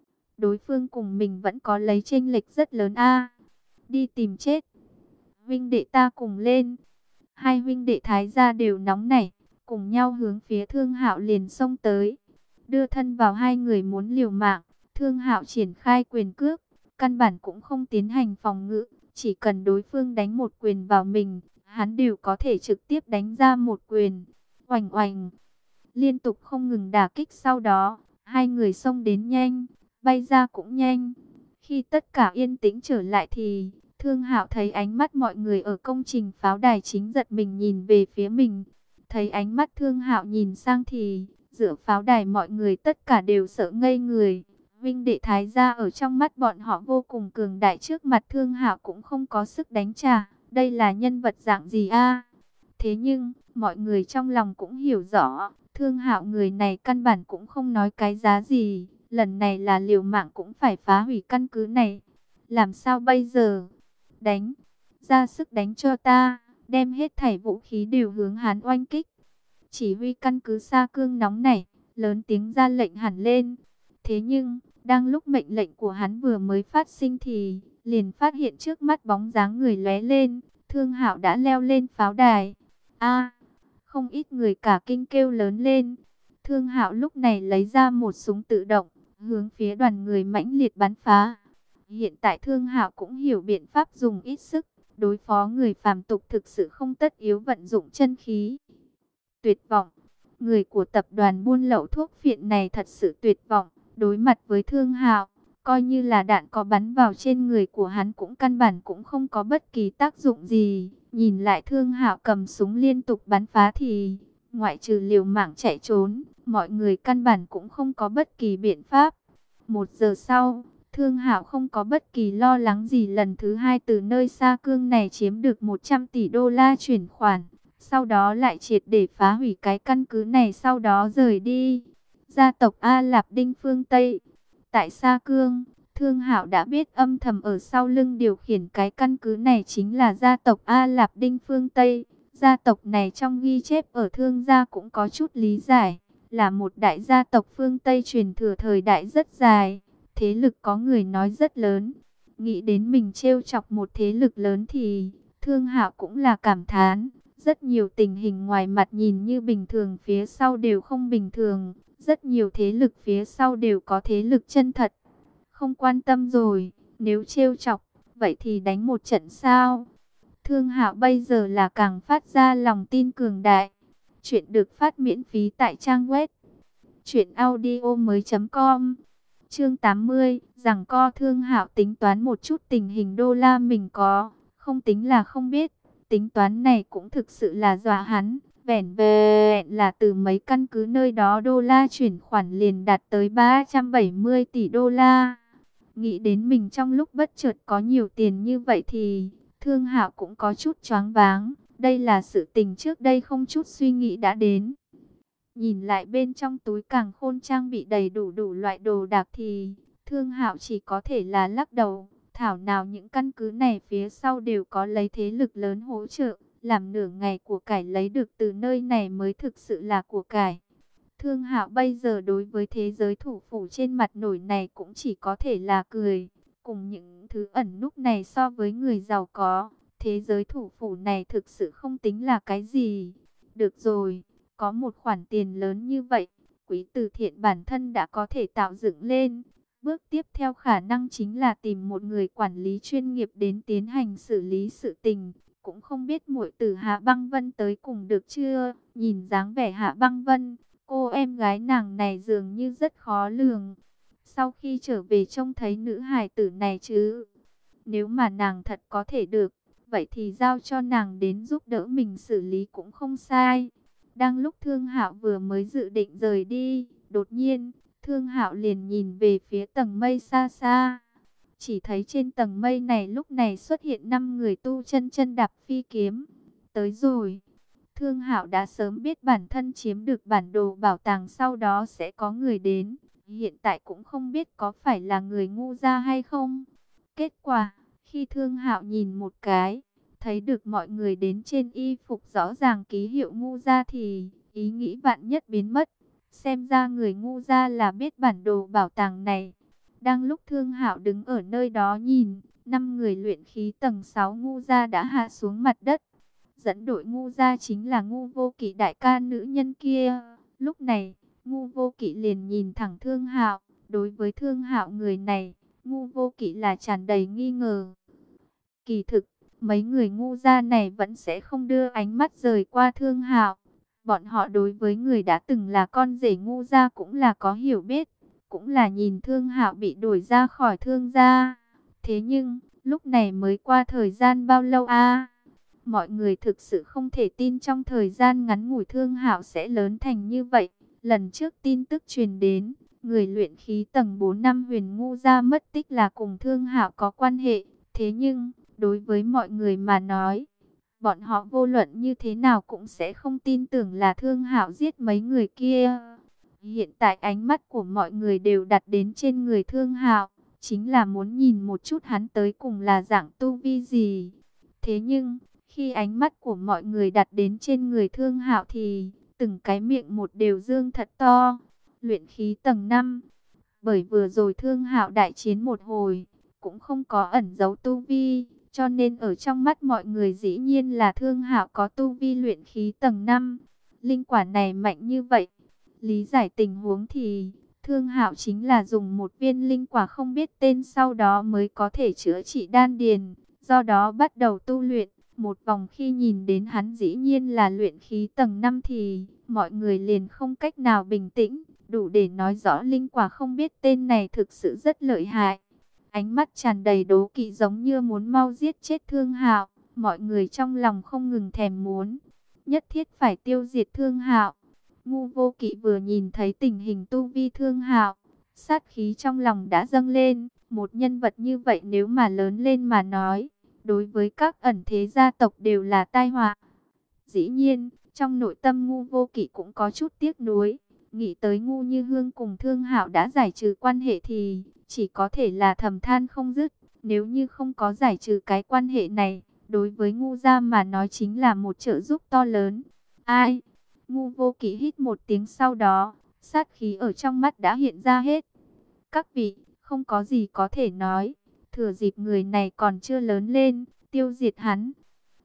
Đối phương cùng mình vẫn có lấy chênh lệch rất lớn a. Đi tìm chết. Huynh đệ ta cùng lên. Hai huynh đệ Thái gia đều nóng nảy, cùng nhau hướng phía Thương Hạo liền xông tới. Đưa thân vào hai người muốn liều mạng, Thương Hạo triển khai quyền cước, căn bản cũng không tiến hành phòng ngự, chỉ cần đối phương đánh một quyền vào mình, hắn đều có thể trực tiếp đánh ra một quyền. Oành oành, liên tục không ngừng đả kích, sau đó, hai người xông đến nhanh, bay ra cũng nhanh. Khi tất cả yên tĩnh trở lại thì, Thương Hạo thấy ánh mắt mọi người ở công trình pháo đài chính giật mình nhìn về phía mình. Thấy ánh mắt Thương Hạo nhìn sang thì, giữa pháo đài mọi người tất cả đều sợ ngây người. Vinh đệ Thái gia ở trong mắt bọn họ vô cùng cường đại, trước mặt Thương Hạo cũng không có sức đánh trả. Đây là nhân vật dạng gì a? Thế nhưng, mọi người trong lòng cũng hiểu rõ, Thương Hạo người này căn bản cũng không nói cái giá gì. Lần này là liều mạng cũng phải phá hủy căn cứ này. Làm sao bây giờ? Đánh! Ra sức đánh cho ta! Đem hết thảy vũ khí đều hướng hắn oanh kích. Chỉ huy căn cứ Sa Cương nóng nảy, lớn tiếng ra lệnh hẳn lên. Thế nhưng, đang lúc mệnh lệnh của hắn vừa mới phát sinh thì, liền phát hiện trước mắt bóng dáng người lóe lên, Thương Hạo đã leo lên pháo đài. A! Không ít người cả kinh kêu lớn lên. Thương Hạo lúc này lấy ra một súng tự động, hướng phía đoàn người mãnh liệt bắn phá. Hiện tại Thương Hạo cũng hiểu biện pháp dùng ít sức, đối phó người phàm tục thực sự không tất yếu vận dụng chân khí. Tuyệt vọng, người của tập đoàn buôn lậu thuốc phiện này thật sự tuyệt vọng, đối mặt với Thương Hạo, coi như là đạn có bắn vào trên người của hắn cũng căn bản cũng không có bất kỳ tác dụng gì. Nhìn lại Thương Hạo cầm súng liên tục bắn phá thì, ngoại trừ liều mạng chạy trốn, mọi người căn bản cũng không có bất kỳ biện pháp. 1 giờ sau, Thương Hạo không có bất kỳ lo lắng gì, lần thứ hai từ nơi Sa Cương này chiếm được 100 tỷ đô la chuyển khoản. Sau đó lại triệt để phá hủy cái căn cứ này, sau đó rời đi. Gia tộc A Lạp Đinh phương Tây. Tại Sa Cương, Thương Hạo đã biết âm thầm ở sau lưng điều khiển cái căn cứ này chính là gia tộc A Lạp Đinh phương Tây. Gia tộc này trong ghi chép ở Thương gia cũng có chút lý giải, là một đại gia tộc phương Tây truyền thừa thời đại rất dài. Thế lực có người nói rất lớn. Nghĩ đến mình trêu chọc một thế lực lớn thì Thương Hạo cũng là cảm thán. Rất nhiều tình hình ngoài mặt nhìn như bình thường phía sau đều không bình thường. Rất nhiều thế lực phía sau đều có thế lực chân thật. Không quan tâm rồi, nếu trêu chọc, vậy thì đánh một trận sao? Thương Hạo bây giờ là càng phát ra lòng tin cường đại. Chuyện được phát miễn phí tại trang web truyệnaudiomoi.com. Chương 80, giằng co. Thương Hạo tính toán một chút tình hình đô la mình có, không tính là không biết. Tính toán này cũng thực sự là dọa hắn. Vẻn vẹn là từ mấy căn cứ nơi đó đô la chuyển khoản liền đạt tới 370 tỷ đô la. Nghĩ đến mình trong lúc bất chợt có nhiều tiền như vậy thì Thương Hạo cũng có chút choáng váng. Đây là sự tình trước đây không chút suy nghĩ đã đến. Nhìn lại bên trong túi càn khôn trang bị đầy đủ loại đồ đạc thì Thương Hạo chỉ có thể là lắc đầu. Thảo nào những căn cứ này phía sau đều có lấy thế lực lớn hỗ trợ. Làm nửa ngày của cải lấy được từ nơi này mới thực sự là của cải. Thương Hạo bây giờ đối với thế giới thủ phủ trên mặt nổi này cũng chỉ có thể là cười. Cùng những thứ ẩn núp này so với người giàu có, thế giới thủ phủ này thực sự không tính là cái gì. Được rồi, có một khoản tiền lớn như vậy, Quý Từ Thiện bản thân đã có thể tạo dựng lên. Bước tiếp theo khả năng chính là tìm một người quản lý chuyên nghiệp đến tiến hành xử lý sự tình. Cũng không biết muội tử Hạ Băng Vân tới cùng được chưa? Nhìn dáng vẻ Hạ Băng Vân, cô em gái nàng này dường như rất khó lường. Sau khi trở về trông thấy nữ hài tử này chứ. Nếu mà nàng thật có thể được, vậy thì giao cho nàng đến giúp đỡ mình xử lý cũng không sai. Đang lúc Thương Hạo vừa mới dự định rời đi, đột nhiên, Thương Hạo liền nhìn về phía tầng mây xa xa. Chỉ thấy trên tầng mây này lúc này xuất hiện 5 người tu chân chân đạp phi kiếm. Tới rồi. Thương Hạo đã sớm biết bản thân chiếm được bản đồ bảo tàng sau đó sẽ có người đến. Hiện tại cũng không biết có phải là người ngu gia hay không. Kết quả, khi Thương Hạo nhìn một cái, thấy được mọi người đến trên y phục rõ ràng ký hiệu ngu gia thì ý nghĩ vạn nhất biến mất. Xem ra người ngu gia là biết bản đồ bảo tàng này. Đang lúc Thương Hạo đứng ở nơi đó nhìn, 5 người luyện khí tầng 6 ngu gia đã hạ xuống mặt đất. Dẫn đội ngu gia chính là Ngu Vô Kỵ đại ca nữ nhân kia. Lúc này, Ngu Vô Kỵ liền nhìn thẳng Thương Hạo. Đối với Thương Hạo người này, Ngu Vô Kỵ là tràn đầy nghi ngờ. Kỳ thực, mấy người ngu gia này vẫn sẽ không đưa ánh mắt rời qua Thương Hạo. Bọn họ đối với người đã từng là con rể ngu gia cũng là có hiểu biết. Cũng là nhìn Thương Hạo bị đuổi ra khỏi Thương gia. Thế nhưng, lúc này mới qua thời gian bao lâu a? Mọi người thực sự không thể tin trong thời gian ngắn ngủi Thương Hạo sẽ lớn thành như vậy. Lần trước tin tức truyền đến, người luyện khí tầng 4 năm Huyền Ngu gia mất tích là cùng Thương Hạo có quan hệ. Thế nhưng, đối với mọi người mà nói, bọn họ vô luận như thế nào cũng sẽ không tin tưởng là Thương Hạo giết mấy người kia. Hiện tại ánh mắt của mọi người đều đặt đến trên người Thương Hạo, chính là muốn nhìn một chút hắn tới cùng là dạng tu vi gì. Thế nhưng, khi ánh mắt của mọi người đặt đến trên người Thương Hạo thì từng cái miệng một đều dương thật to. Luyện khí tầng 5. Bởi vừa rồi Thương Hạo đại chiến một hồi, cũng không có ẩn giấu tu vi, cho nên ở trong mắt mọi người dĩ nhiên là Thương Hạo có tu vi luyện khí tầng 5. Linh quả này mạnh như vậy. Lý giải tình huống thì Thương Hạo chính là dùng một viên linh quả không biết tên sau đó mới có thể chữa trị đan điền, do đó bắt đầu tu luyện. Một vòng khi nhìn đến hắn dĩ nhiên là luyện khí tầng 5 thì mọi người liền không cách nào bình tĩnh, đủ để nói rõ linh quả không biết tên này thực sự rất lợi hại. Ánh mắt tràn đầy đố kỵ giống như muốn mau giết chết Thương Hạo, mọi người trong lòng không ngừng thèm muốn, nhất thiết phải tiêu diệt Thương Hạo. Ngu Vô Kỵ vừa nhìn thấy tình hình tu vi Thương Hạo, sát khí trong lòng đã dâng lên, một nhân vật như vậy nếu mà lớn lên mà nói, đối với các ẩn thế gia tộc đều là tai họa. Dĩ nhiên, trong nội tâm Ngu Vô Kỵ cũng có chút tiếc nuối, nghĩ tới Ngu Như Hương cùng Thương Hạo đã giải trừ quan hệ thì chỉ có thể là thầm than không dứt. Nếu như không có giải trừ cái quan hệ này, đối với Ngu gia mà nói chính là một trợ giúp to lớn. Ai? Ngu Vô Kỵ hít một tiếng, sau đó sát khí ở trong mắt đã hiện ra hết. Các vị, không có gì có thể nói, thừa dịp người này còn chưa lớn lên, tiêu diệt hắn.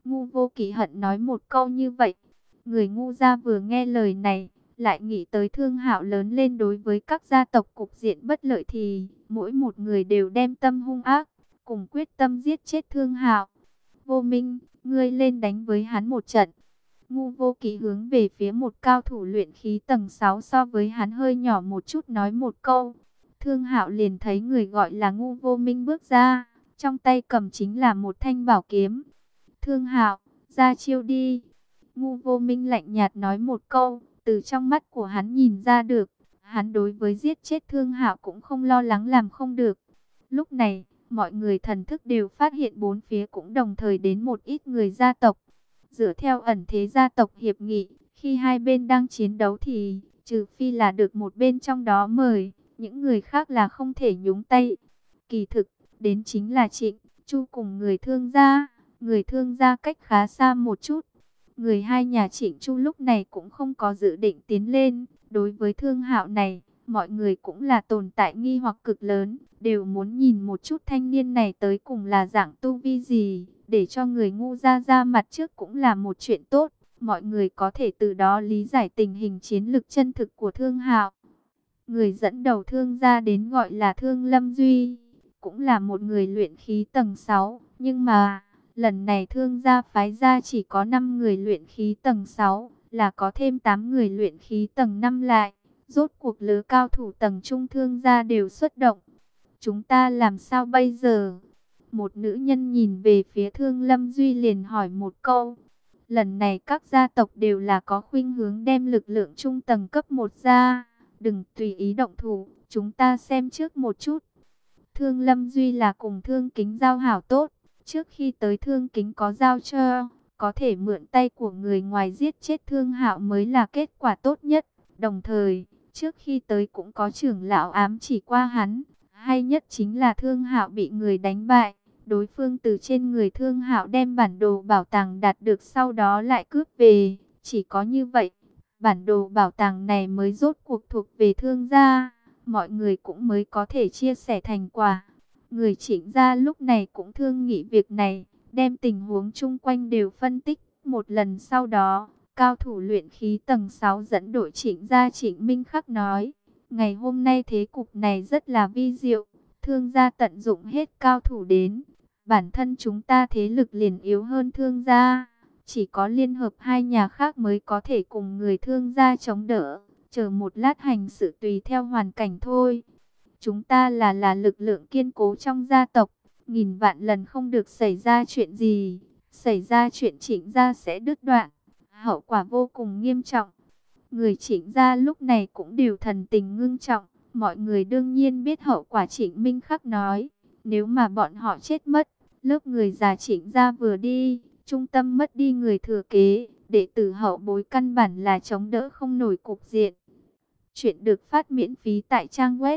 Ngu Vô Kỵ hận nói một câu như vậy. Người ngu gia vừa nghe lời này, lại nghĩ tới Thương Hạo lớn lên đối với các gia tộc cục diện bất lợi thì mỗi một người đều đem tâm hung ác, cùng quyết tâm giết chết Thương Hạo. Vô Minh, ngươi lên đánh với hắn một trận. Ngu Vô Kỵ hướng về phía một cao thủ luyện khí tầng 6 so với hắn hơi nhỏ một chút nói một câu. Thương Hạo liền thấy người gọi là Ngu Vô Minh bước ra, trong tay cầm chính là một thanh bảo kiếm. Thương Hạo, ra chiêu đi. Ngu Vô Minh lạnh nhạt nói một câu, từ trong mắt của hắn nhìn ra được, hắn đối với giết chết Thương Hạo cũng không lo lắng làm không được. Lúc này, mọi người thần thức đều phát hiện bốn phía cũng đồng thời đến một ít người gia tộc. Dựa theo ẩn thế gia tộc hiệp nghị, khi hai bên đang chiến đấu thì, trừ phi là được một bên trong đó mời, những người khác là không thể nhúng tay. Kỳ thực, đến chính là Trịnh Chu cùng người Thương gia. Người Thương gia cách khá xa một chút. Người hai nhà Trịnh Chu lúc này cũng không có dự định tiến lên. Đối với Thương Hạo này, mọi người cũng là tồn tại nghi hoặc cực lớn, đều muốn nhìn một chút thanh niên này tới cùng là dạng tu vi gì, để cho người ngu ra mặt trước cũng là một chuyện tốt. Mọi người có thể từ đó lý giải tình hình chiến lực chân thực của Thương Hạo. Người dẫn đầu Thương gia đến gọi là Thương Lâm Duy, cũng là một người luyện khí tầng 6, nhưng mà lần này Thương gia phái ra chỉ có 5 người luyện khí tầng 6, là có thêm 8 người luyện khí tầng 5 lại. Rốt cuộc lứa cao thủ tầng trung Thương gia đều xuất động. Chúng ta làm sao bây giờ? Một nữ nhân nhìn về phía Thương Lâm Duy liền hỏi một câu. Lần này các gia tộc đều là có khuynh hướng đem lực lượng trung tầng cấp 1 ra. Đừng tùy ý động thủ, chúng ta xem trước một chút. Thương Lâm Duy là cùng Thương Kính giao hảo tốt. Trước khi tới Thương Kính có giao cho, có thể mượn tay của người ngoài giết chết Thương Hạo mới là kết quả tốt nhất. Đồng thời, trước khi tới cũng có trưởng lão ám chỉ qua hắn. Hay nhất chính là Thương Hạo bị người đánh bại. Đối phương từ trên người Thương Hạo đem bản đồ bảo tàng đạt được, sau đó lại cướp về. Chỉ có như vậy, bản đồ bảo tàng này mới rốt cuộc thuộc về Thương gia. Mọi người cũng mới có thể chia sẻ thành quả. Người Trịnh gia lúc này cũng thương nghị việc này, đem tình huống chung quanh đều phân tích một lần. Sau đó, cao thủ luyện khí tầng 6 dẫn đội Trịnh gia Trịnh Minh Khắc nói, ngày hôm nay thế cục này rất là vi diệu, Thương gia tận dụng hết cao thủ đến, bản thân chúng ta thế lực liền yếu hơn Thương gia, chỉ có liên hợp hai nhà khác mới có thể cùng người Thương gia chống đỡ, chờ một lát hành sự tùy theo hoàn cảnh thôi. Chúng ta là lực lượng kiên cố trong gia tộc, nghìn vạn lần không được xảy ra chuyện gì, xảy ra chuyện Trịnh gia sẽ đứt đoạn, hậu quả vô cùng nghiêm trọng. Người Trịnh gia lúc này cũng đều thần tình ngưng trọng, mọi người đương nhiên biết hậu quả. Trịnh Minh Khắc nói, nếu mà bọn họ chết mất, lớp người già Trịnh gia vừa đi, trung tâm mất đi người thừa kế, đệ tử hậu bối căn bản là chống đỡ không nổi cục diện. Chuyện được phát miễn phí tại trang web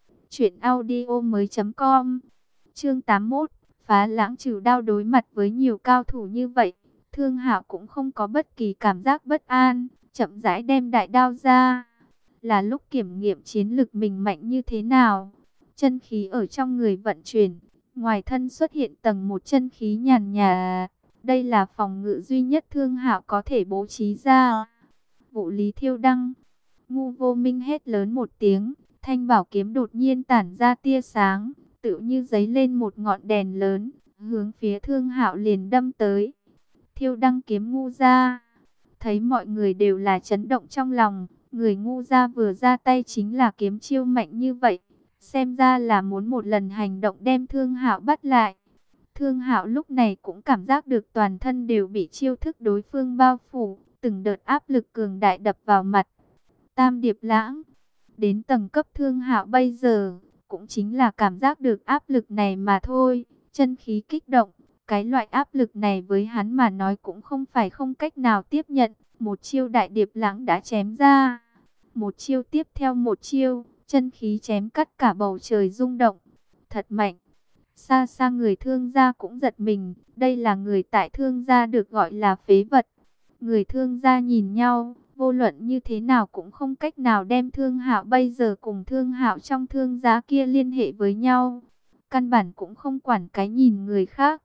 truyệnaudiomoi.com. Chương 81, phá lãng trừ đao. Đối mặt với nhiều cao thủ như vậy, Thương Hạo cũng không có bất kỳ cảm giác bất an, chậm rãi đem đại đao ra. Là lúc kiểm nghiệm chiến lực mình mạnh như thế nào. Chân khí ở trong người vận chuyển, ngoài thân xuất hiện tầng một chân khí nhàn nhạt. Đây là phòng ngự duy nhất Thương Hạo có thể bố trí ra. Vụ lý thiêu đăng. Ngu Vô Minh hét lớn một tiếng, thanh bảo kiếm đột nhiên tản ra tia sáng, tựu như giấy lên một ngọn đèn lớn, hướng phía Thương Hạo liền đâm tới. Thiêu đăng kiếm ngu gia. Thấy mọi người đều là chấn động trong lòng, người ngu gia vừa ra tay chính là kiếm chiêu mạnh như vậy, xem ra là muốn một lần hành động đem Thương Hạo bắt lại. Thương Hạo lúc này cũng cảm giác được toàn thân đều bị chiêu thức đối phương bao phủ, từng đợt áp lực cường đại đập vào mặt. Tam điệp lãng. Đến tầng cấp Thương Hạo bây giờ, cũng chính là cảm giác được áp lực này mà thôi, chân khí kích động. Cái loại áp lực này với hắn mà nói cũng không phải không cách nào tiếp nhận. Một chiêu đại điệp lãng đã chém ra. Một chiêu tiếp theo một chiêu, chân khí chém cắt cả bầu trời rung động. Thật mạnh. Xa xa người Thương gia cũng giật mình. Đây là người tại Thương gia được gọi là phế vật. Người Thương gia nhìn nhau, vô luận như thế nào cũng không cách nào đem Thương Hạo bây giờ cùng Thương Hạo trong Thương gia kia liên hệ với nhau. Căn bản cũng không quản cái nhìn người khác.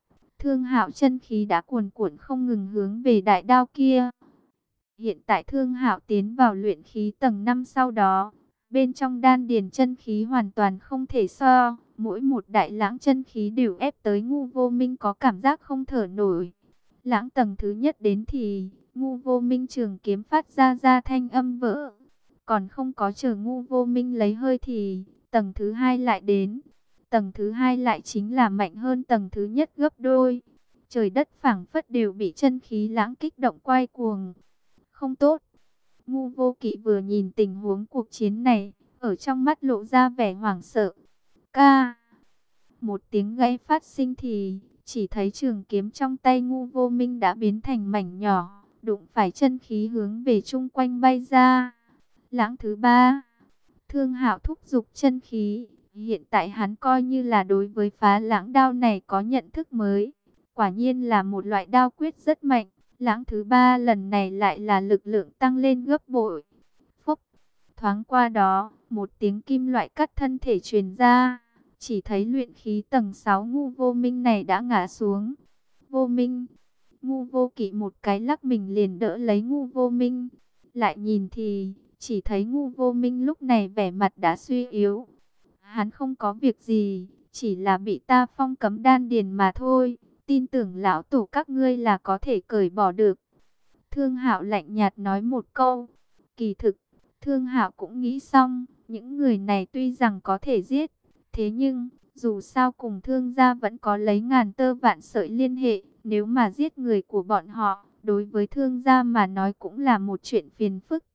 Thương Hạo chân khí đã cuồn cuộn không ngừng hướng về đại đao kia. Hiện tại Thương Hạo tiến vào luyện khí tầng 5 sau đó, bên trong đan điền chân khí hoàn toàn không thể so, mỗi một đại lãng chân khí đều ép tới Ngu Vô Minh có cảm giác không thở nổi. Lãng tầng thứ nhất đến thì Ngu Vô Minh trường kiếm phát ra thanh âm vỡ. Còn không có chờ Ngu Vô Minh lấy hơi thì tầng thứ hai lại đến. Tầng thứ hai lại chính là mạnh hơn tầng thứ nhất gấp đôi. Trời đất phảng phất đều bị chân khí lãng kích động quay cuồng. Không tốt. Ngu Vô Kỵ vừa nhìn tình huống cuộc chiến này, ở trong mắt lộ ra vẻ hoảng sợ. Ca. Một tiếng gãy phát sinh thì chỉ thấy trường kiếm trong tay Ngu Vô Minh đã biến thành mảnh nhỏ, đụng phải chân khí hướng về chung quanh bay ra. Lãng thứ ba. Thương Hạo thúc giục chân khí, hiện tại hắn coi như là đối với phá lãng đao này có nhận thức mới. Quả nhiên là một loại đao quyết rất mạnh. Lãng thứ ba lần này lại là lực lượng tăng lên gấp bội. Phốc, thoáng qua đó, một tiếng kim loại cắt thân thể truyền ra. Chỉ thấy luyện khí tầng 6 Ngu Vô Minh này đã ngã xuống. Vô Minh, Ngu Vô Kỵ một cái lắc mình liền đỡ lấy Ngu Vô Minh. Lại nhìn thì chỉ thấy Ngu Vô Minh lúc này vẻ mặt đã suy yếu. Hắn không có việc gì, chỉ là bị ta phong cấm đan điền mà thôi. Tin tưởng lão tổ các ngươi là có thể cởi bỏ được. Thương Hạo lạnh nhạt nói một câu. Kỳ thực, Thương Hạo cũng nghĩ xong, những người này tuy rằng có thể giết, thế nhưng dù sao cùng Thương gia vẫn có lấy ngàn tơ vạn sợi liên hệ. Nếu mà giết người của bọn họ, đối với Thương gia mà nói cũng là một chuyện phiền phức.